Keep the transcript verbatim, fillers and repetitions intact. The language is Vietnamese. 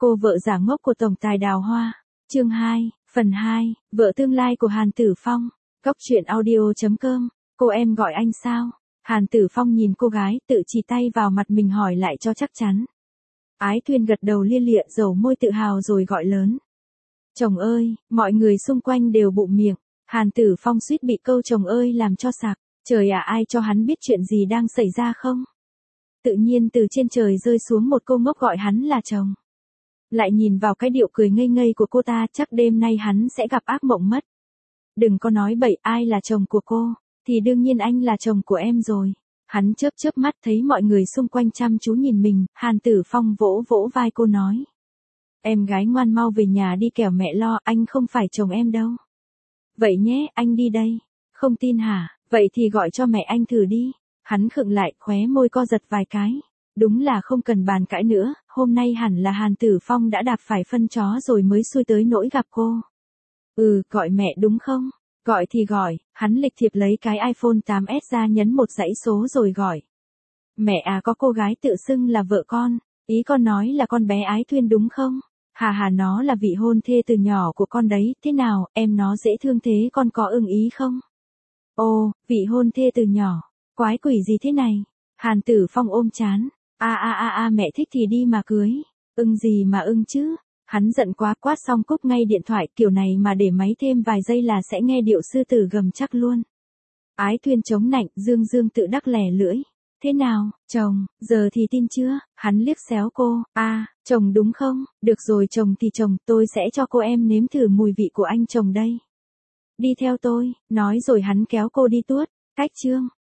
Cô vợ giả ngốc của tổng tài Đào Hoa. Chương hai, phần hai, vợ tương lai của Hàn Tử Phong. Góc truyện audio chấm com. Cô em gọi anh sao? Hàn Tử Phong nhìn cô gái, tự chỉ tay vào mặt mình hỏi lại cho chắc chắn. Ái Thuyên gật đầu lia lịa, dầu môi tự hào rồi gọi lớn. Chồng ơi, mọi người xung quanh đều bụm miệng. Hàn Tử Phong suýt bị câu chồng ơi làm cho sặc. Trời ạ, ai cho hắn biết chuyện gì đang xảy ra không? Tự nhiên từ trên trời rơi xuống một cô ngốc gọi hắn là chồng. Lại nhìn vào cái điệu cười ngây ngây của cô ta, chắc đêm nay hắn sẽ gặp ác mộng mất. Đừng có nói bậy, ai là chồng của cô, thì đương nhiên anh là chồng của em rồi. Hắn chớp chớp mắt thấy mọi người xung quanh chăm chú nhìn mình, Hàn Tử Phong vỗ vỗ vai cô nói. Em gái ngoan mau về nhà đi kẻo mẹ lo, anh không phải chồng em đâu. Vậy nhé, anh đi đây. Không tin hả, vậy thì gọi cho mẹ anh thử đi. Hắn khựng lại, khóe môi co giật vài cái. Đúng là không cần bàn cãi nữa, hôm nay hẳn là Hàn Tử Phong đã đạp phải phân chó rồi mới xui tới nỗi gặp cô. Ừ, gọi mẹ đúng không? Gọi thì gọi, hắn lịch thiệp lấy cái iPhone tám S ra nhấn một dãy số rồi gọi. Mẹ à, có cô gái tự xưng là vợ con, ý con nói là con bé Ái Thuyên đúng không? Hà hà, nó là vị hôn thê từ nhỏ của con đấy, thế nào, em nó dễ thương thế, con có ưng ý không? Ồ, vị hôn thê từ nhỏ, quái quỷ gì thế này? Hàn Tử Phong ôm chán. A a a a, mẹ thích thì đi mà cưới. Ưng gì mà ưng chứ? Hắn giận quá, quát xong cúp ngay điện thoại, kiểu này mà để máy thêm vài giây là sẽ nghe điệu sư tử gầm chắc luôn. Ái Thuyên chống nạnh, dương dương tự đắc lẻ lưỡi. Thế nào, chồng, giờ thì tin chưa? Hắn liếc xéo cô. A, à, chồng đúng không? Được rồi, chồng thì chồng, tôi sẽ cho cô em nếm thử mùi vị của anh chồng đây. Đi theo tôi, nói rồi hắn kéo cô đi tuốt. Cách chương.